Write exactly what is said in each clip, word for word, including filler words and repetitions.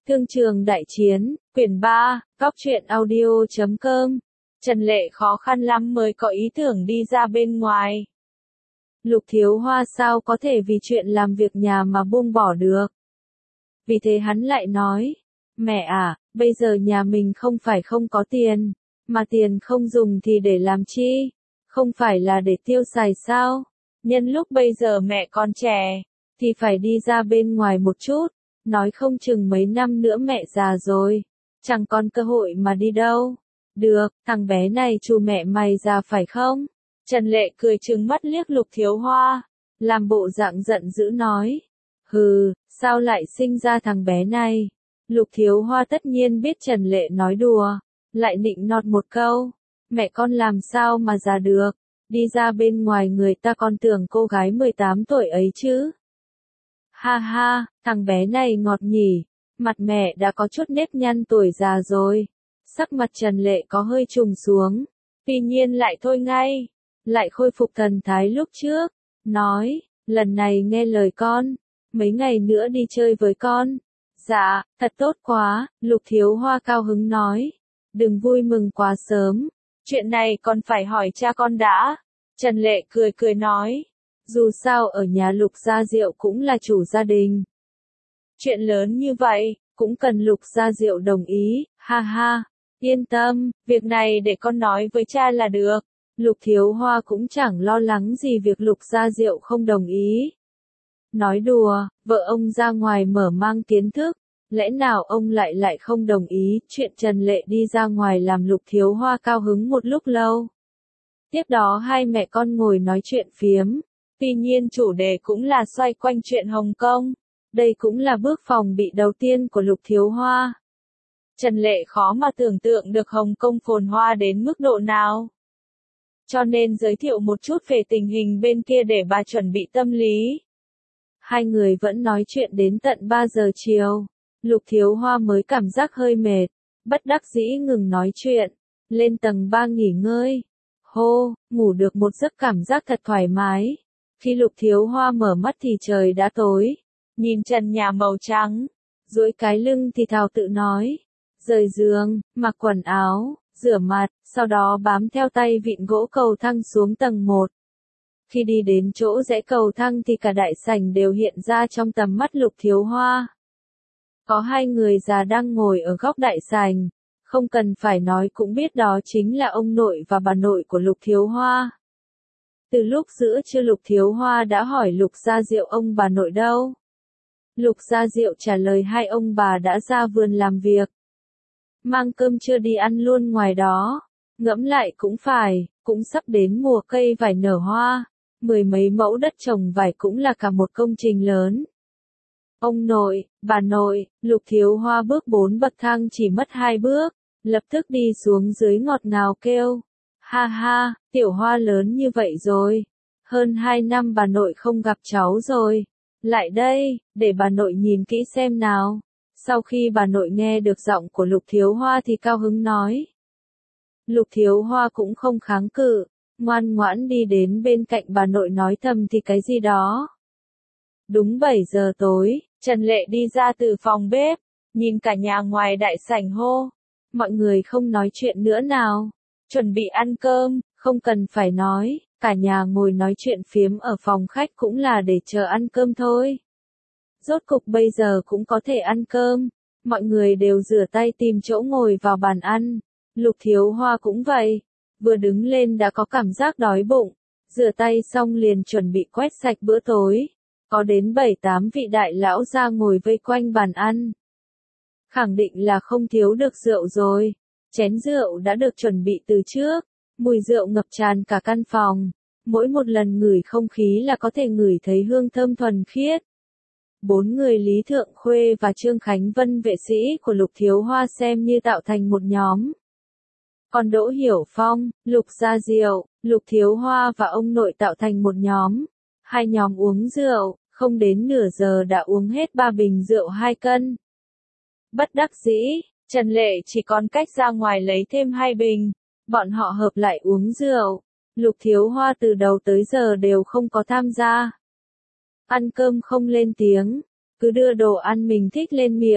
Thương trường đại chiến, quyển ba, góc truyện audio chấm com. Trần Lệ khó khăn lắm mới có ý tưởng đi ra bên ngoài. Lục Thiếu Hoa sao có thể vì chuyện làm việc nhà mà buông bỏ được. Vì thế hắn lại nói, mẹ à, bây giờ nhà mình không phải không có tiền, mà tiền không dùng thì để làm chi, không phải là để tiêu xài sao, nhân lúc bây giờ mẹ còn trẻ, thì phải đi ra bên ngoài một chút, nói không chừng mấy năm nữa mẹ già rồi, chẳng còn cơ hội mà đi đâu. Được, thằng bé này chu mẹ mày già phải không? Trần Lệ cười trừng mắt liếc Lục Thiếu Hoa, làm bộ dạng giận dữ nói. Hừ, sao lại sinh ra thằng bé này? Lục Thiếu Hoa tất nhiên biết Trần Lệ nói đùa, lại nịnh nọt một câu. Mẹ con làm sao mà già được, đi ra bên ngoài người ta còn tưởng cô gái mười tám tuổi ấy chứ. Ha ha, thằng bé này ngọt nhỉ, mặt mẹ đã có chút nếp nhăn tuổi già rồi. Sắc mặt Trần Lệ có hơi trùng xuống, tuy nhiên lại thôi ngay, lại khôi phục thần thái lúc trước, nói, lần này nghe lời con, mấy ngày nữa đi chơi với con. Dạ, thật tốt quá, Lục Thiếu Hoa cao hứng nói, đừng vui mừng quá sớm, chuyện này còn phải hỏi cha con đã. Trần Lệ cười cười nói, dù sao ở nhà Lục Gia Diệu cũng là chủ gia đình. Chuyện lớn như vậy, cũng cần Lục Gia Diệu đồng ý, ha ha. Yên tâm, việc này để con nói với cha là được. Lục Thiếu Hoa cũng chẳng lo lắng gì việc Lục Gia Diệu không đồng ý. Nói đùa, vợ ông ra ngoài mở mang kiến thức, lẽ nào ông lại lại không đồng ý. Chuyện Trần Lệ đi ra ngoài làm Lục Thiếu Hoa cao hứng một lúc lâu. Tiếp đó hai mẹ con ngồi nói chuyện phiếm, tuy nhiên chủ đề cũng là xoay quanh chuyện Hồng Kông. Đây cũng là bước phòng bị đầu tiên của Lục Thiếu Hoa. Trần Lệ khó mà tưởng tượng được Hồng Kông phồn hoa đến mức độ nào. Cho nên giới thiệu một chút về tình hình bên kia để bà chuẩn bị tâm lý. Hai người vẫn nói chuyện đến tận ba giờ chiều. Lục Thiếu Hoa mới cảm giác hơi mệt, bất đắc dĩ ngừng nói chuyện, lên tầng ba nghỉ ngơi. Hô, ngủ được một giấc cảm giác thật thoải mái. Khi Lục Thiếu Hoa mở mắt thì trời đã tối, nhìn trần nhà màu trắng, duỗi cái lưng thì thào tự nói. Rời giường, mặc quần áo, rửa mặt, sau đó bám theo tay vịn gỗ cầu thang xuống tầng một. Khi đi đến chỗ rẽ cầu thang thì cả đại sảnh đều hiện ra trong tầm mắt Lục Thiếu Hoa. Có hai người già đang ngồi ở góc đại sảnh, không cần phải nói cũng biết đó chính là ông nội và bà nội của Lục Thiếu Hoa. Từ lúc giữa trưa Lục Thiếu Hoa đã hỏi Lục Gia Diệu ông bà nội đâu. Lục Gia Diệu trả lời hai ông bà đã ra vườn làm việc. Mang cơm trưa đi ăn luôn ngoài đó. Ngẫm lại cũng phải, cũng sắp đến mùa cây vải nở hoa, mười mấy mẫu đất trồng vải cũng là cả một công trình lớn. Ông nội, bà nội, Lục Thiếu Hoa bước bốn bậc thang chỉ mất hai bước, lập tức đi xuống dưới ngọt ngào kêu. Ha ha, Tiểu Hoa lớn như vậy rồi. Hơn hai năm bà nội không gặp cháu rồi. Lại đây, để bà nội nhìn kỹ xem nào. Sau khi bà nội nghe được giọng của Lục Thiếu Hoa thì cao hứng nói. Lục Thiếu Hoa cũng không kháng cự, ngoan ngoãn đi đến bên cạnh bà nội nói thầm thì cái gì đó. Đúng bảy giờ tối, Trần Lệ đi ra từ phòng bếp, nhìn cả nhà ngoài đại sảnh hô. Mọi người không nói chuyện nữa nào, chuẩn bị ăn cơm, không cần phải nói, cả nhà ngồi nói chuyện phiếm ở phòng khách cũng là để chờ ăn cơm thôi. Rốt cục bây giờ cũng có thể ăn cơm, mọi người đều rửa tay tìm chỗ ngồi vào bàn ăn. Lục Thiếu Hoa cũng vậy, vừa đứng lên đã có cảm giác đói bụng, rửa tay xong liền chuẩn bị quét sạch bữa tối. Có đến bảy tám vị đại lão ra ngồi vây quanh bàn ăn. Khẳng định là không thiếu được rượu rồi, chén rượu đã được chuẩn bị từ trước, mùi rượu ngập tràn cả căn phòng, mỗi một lần ngửi không khí là có thể ngửi thấy hương thơm thuần khiết. Bốn người Lý Thượng Khuê và Trương Khánh Vân vệ sĩ của Lục Thiếu Hoa xem như tạo thành một nhóm. Còn Đỗ Hiểu Phong, Lục Gia Diệu, Lục Thiếu Hoa và ông nội tạo thành một nhóm. Hai nhóm uống rượu, không đến nửa giờ đã uống hết ba bình rượu hai cân. Bất đắc dĩ, Trần Lệ chỉ còn cách ra ngoài lấy thêm hai bình. Bọn họ hợp lại uống rượu. Lục Thiếu Hoa từ đầu tới giờ đều không có tham gia. Ăn cơm không lên tiếng, cứ đưa đồ ăn mình thích lên miệng.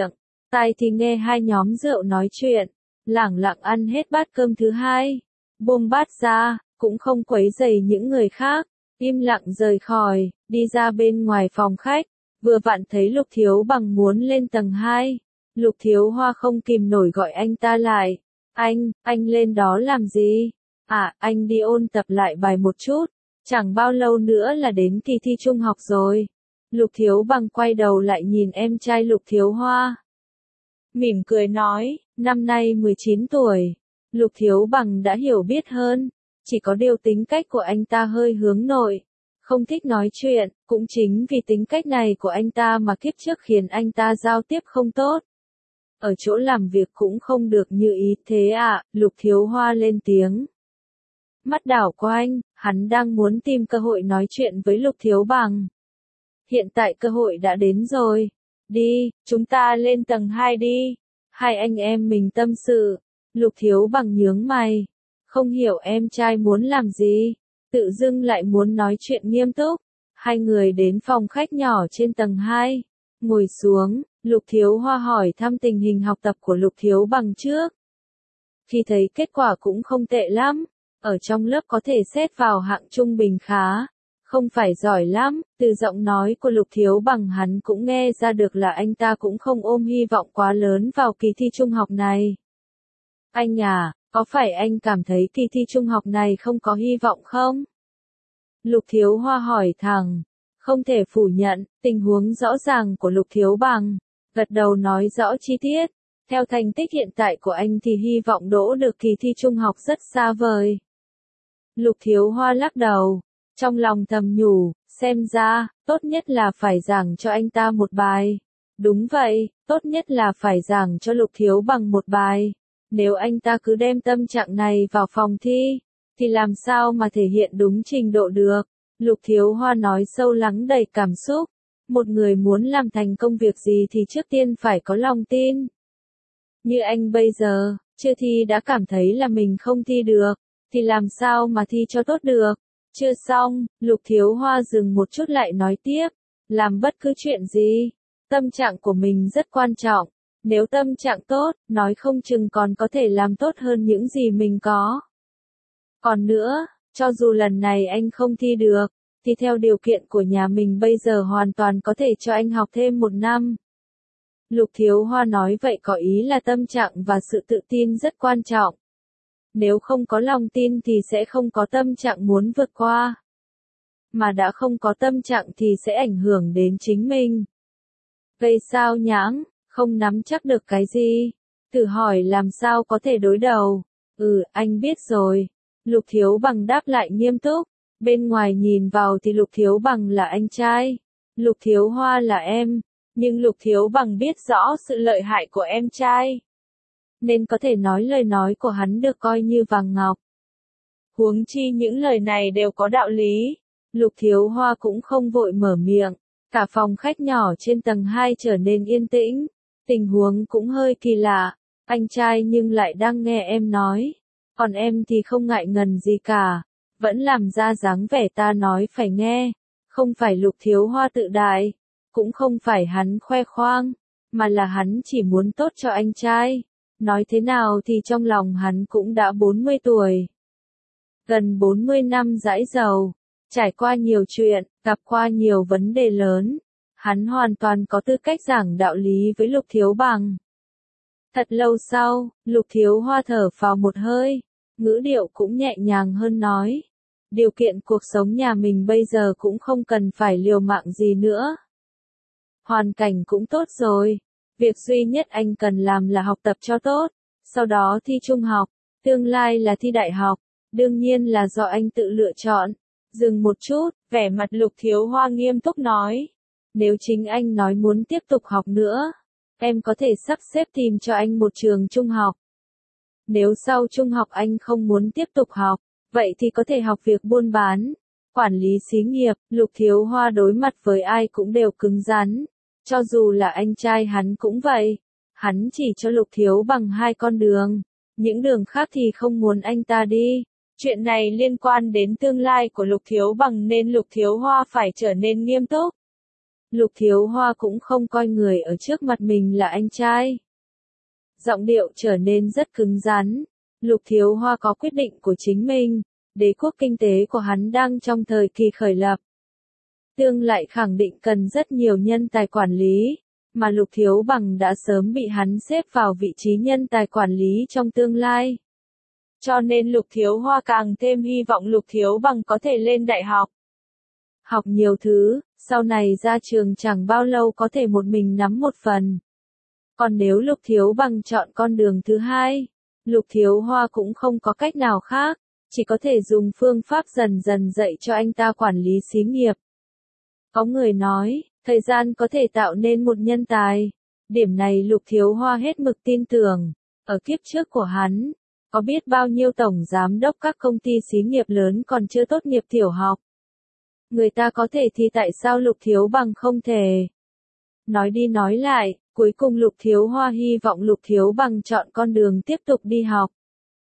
tai thì nghe hai nhóm rượu nói chuyện, lẳng lặng ăn hết bát cơm thứ hai, buông bát ra, cũng không quấy rầy những người khác, im lặng rời khỏi, đi ra bên ngoài phòng khách, vừa vặn thấy Lục Thiếu Bằng muốn lên tầng hai. Lục Thiếu Hoa không kìm nổi gọi anh ta lại. Anh, anh lên đó làm gì? À, anh đi ôn tập lại bài một chút, chẳng bao lâu nữa là đến kỳ thi trung học rồi. Lục Thiếu Bằng quay đầu lại nhìn em trai Lục Thiếu Hoa. Mỉm cười nói, năm nay mười chín tuổi. Lục Thiếu Bằng đã hiểu biết hơn, chỉ có điều tính cách của anh ta hơi hướng nội, không thích nói chuyện, cũng chính vì tính cách này của anh ta mà kiếp trước khiến anh ta giao tiếp không tốt. Ở chỗ làm việc cũng không được như ý thế à, Lục Thiếu Hoa lên tiếng. Mắt đảo quanh, hắn đang muốn tìm cơ hội nói chuyện với Lục Thiếu Bằng. Hiện tại cơ hội đã đến rồi. Đi, chúng ta lên tầng hai đi. Hai anh em mình tâm sự. Lục Thiếu Bằng nhướng mày. Không hiểu em trai muốn làm gì. Tự dưng lại muốn nói chuyện nghiêm túc. Hai người đến phòng khách nhỏ trên tầng hai. Ngồi xuống, Lục Thiếu Hoa hỏi thăm tình hình học tập của Lục Thiếu Bằng trước. Khi thấy kết quả cũng không tệ lắm. Ở trong lớp có thể xét vào hạng trung bình khá. Không phải giỏi lắm, từ giọng nói của Lục Thiếu Bằng hắn cũng nghe ra được là anh ta cũng không ôm hy vọng quá lớn vào kỳ thi trung học này. Anh à, có phải anh cảm thấy kỳ thi trung học này không có hy vọng không? Lục Thiếu Hoa hỏi thẳng. Không thể phủ nhận, tình huống rõ ràng của Lục Thiếu Bằng. Gật đầu nói rõ chi tiết. Theo thành tích hiện tại của anh thì hy vọng đỗ được kỳ thi trung học rất xa vời. Lục Thiếu Hoa lắc đầu. Trong lòng thầm nhủ, xem ra, tốt nhất là phải giảng cho anh ta một bài. Đúng vậy, tốt nhất là phải giảng cho Lục Thiếu Bằng một bài. Nếu anh ta cứ đem tâm trạng này vào phòng thi, thì làm sao mà thể hiện đúng trình độ được. Lục Thiếu Hoa nói sâu lắng đầy cảm xúc. Một người muốn làm thành công việc gì thì trước tiên phải có lòng tin. Như anh bây giờ, chưa thi đã cảm thấy là mình không thi được, thì làm sao mà thi cho tốt được. Chưa xong, Lục Thiếu Hoa dừng một chút lại nói tiếp. Làm bất cứ chuyện gì, tâm trạng của mình rất quan trọng. Nếu tâm trạng tốt, nói không chừng còn có thể làm tốt hơn những gì mình có. Còn nữa, cho dù lần này anh không thi được, thì theo điều kiện của nhà mình bây giờ hoàn toàn có thể cho anh học thêm một năm. Lục Thiếu Hoa nói vậy có ý là tâm trạng và sự tự tin rất quan trọng. Nếu không có lòng tin thì sẽ không có tâm trạng muốn vượt qua. Mà đã không có tâm trạng thì sẽ ảnh hưởng đến chính mình. Vậy sao nhãng, không nắm chắc được cái gì? Tự hỏi làm sao có thể đối đầu? Ừ, anh biết rồi. Lục Thiếu Bằng đáp lại nghiêm túc. Bên ngoài nhìn vào thì Lục Thiếu Bằng là anh trai. Lục Thiếu Hoa là em. Nhưng Lục Thiếu Bằng biết rõ sự lợi hại của em trai. Nên có thể nói lời nói của hắn được coi như vàng ngọc. Huống chi những lời này đều có đạo lý. Lục Thiếu Hoa cũng không vội mở miệng. Cả phòng khách nhỏ trên tầng hai trở nên yên tĩnh. Tình huống cũng hơi kỳ lạ. Anh trai nhưng lại đang nghe em nói. Còn em thì không ngại ngần gì cả. Vẫn làm ra dáng vẻ ta nói phải nghe. Không phải Lục Thiếu Hoa tự đại. Cũng không phải hắn khoe khoang. Mà là hắn chỉ muốn tốt cho anh trai. Nói thế nào thì trong lòng hắn cũng đã bốn mươi tuổi. Gần bốn mươi năm dãi dầu. Trải qua nhiều chuyện, gặp qua nhiều vấn đề lớn. Hắn hoàn toàn có tư cách giảng đạo lý với Lục Thiếu Bằng. Thật lâu sau, Lục Thiếu Hoa thở phào một hơi. Ngữ điệu cũng nhẹ nhàng hơn nói. Điều kiện cuộc sống nhà mình bây giờ cũng không cần phải liều mạng gì nữa. Hoàn cảnh cũng tốt rồi. Việc duy nhất anh cần làm là học tập cho tốt. Sau đó thi trung học. Tương lai là thi đại học. Đương nhiên là do anh tự lựa chọn. Dừng một chút, vẻ mặt Lục Thiếu Hoa nghiêm túc nói. Nếu chính anh nói muốn tiếp tục học nữa, em có thể sắp xếp tìm cho anh một trường trung học. Nếu sau trung học anh không muốn tiếp tục học, vậy thì có thể học việc buôn bán, quản lý xí nghiệp. Lục Thiếu Hoa đối mặt với ai cũng đều cứng rắn. Cho dù là anh trai hắn cũng vậy. Hắn chỉ cho Lục Thiếu Bằng hai con đường. Những đường khác thì không muốn anh ta đi. Chuyện này liên quan đến tương lai của Lục Thiếu Bằng nên Lục Thiếu Hoa phải trở nên nghiêm túc. Lục Thiếu Hoa cũng không coi người ở trước mặt mình là anh trai. Giọng điệu trở nên rất cứng rắn. Lục Thiếu Hoa có quyết định của chính mình, đế quốc kinh tế của hắn đang trong thời kỳ khởi lập. Tương lại khẳng định cần rất nhiều nhân tài quản lý, mà Lục Thiếu Bằng đã sớm bị hắn xếp vào vị trí nhân tài quản lý trong tương lai. Cho nên Lục Thiếu Hoa càng thêm hy vọng Lục Thiếu Bằng có thể lên đại học. Học nhiều thứ, sau này ra trường chẳng bao lâu có thể một mình nắm một phần. Còn nếu Lục Thiếu Bằng chọn con đường thứ hai, Lục Thiếu Hoa cũng không có cách nào khác, chỉ có thể dùng phương pháp dần dần dạy cho anh ta quản lý xí nghiệp. Có người nói, thời gian có thể tạo nên một nhân tài. Điểm này Lục Thiếu Hoa hết mực tin tưởng. Ở kiếp trước của hắn, có biết bao nhiêu tổng giám đốc các công ty xí nghiệp lớn còn chưa tốt nghiệp tiểu học. Người ta có thể thì tại sao Lục Thiếu Bằng không thể? Nói đi nói lại, cuối cùng Lục Thiếu Hoa hy vọng Lục Thiếu Bằng chọn con đường tiếp tục đi học.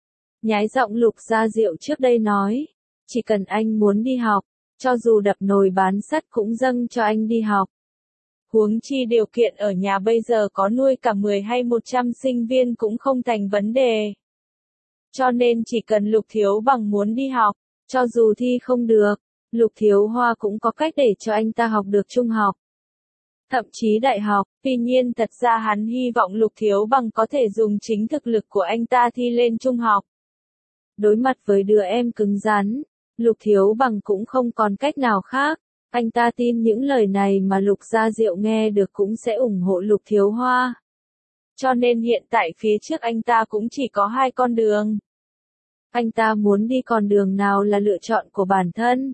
Nhái giọng Lục Gia Diệu trước đây nói, chỉ cần anh muốn đi học, cho dù đập nồi bán sắt cũng dâng cho anh đi học. Huống chi điều kiện ở nhà bây giờ có nuôi cả mười hay một trăm sinh viên cũng không thành vấn đề. Cho nên chỉ cần Lục Thiếu Bằng muốn đi học, cho dù thi không được, Lục Thiếu Hoa cũng có cách để cho anh ta học được trung học. Thậm chí đại học, tuy nhiên thật ra hắn hy vọng Lục Thiếu Bằng có thể dùng chính thực lực của anh ta thi lên trung học. Đối mặt với đứa em cứng rắn, Lục Thiếu Bằng cũng không còn cách nào khác. Anh ta tin những lời này mà Lục Gia Diệu nghe được cũng sẽ ủng hộ Lục Thiếu Hoa. Cho nên hiện tại phía trước anh ta cũng chỉ có hai con đường. Anh ta muốn đi con đường nào là lựa chọn của bản thân.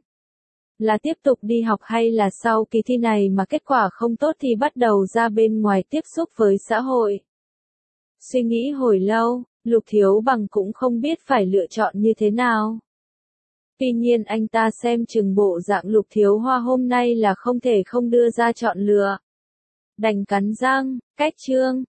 Là tiếp tục đi học hay là sau kỳ thi này mà kết quả không tốt thì bắt đầu ra bên ngoài tiếp xúc với xã hội. Suy nghĩ hồi lâu, Lục Thiếu Bằng cũng không biết phải lựa chọn như thế nào. Tuy nhiên anh ta xem chừng bộ dạng Lục Thiếu Hoa hôm nay là không thể không đưa ra chọn lựa. Đành cắn răng, cách chương.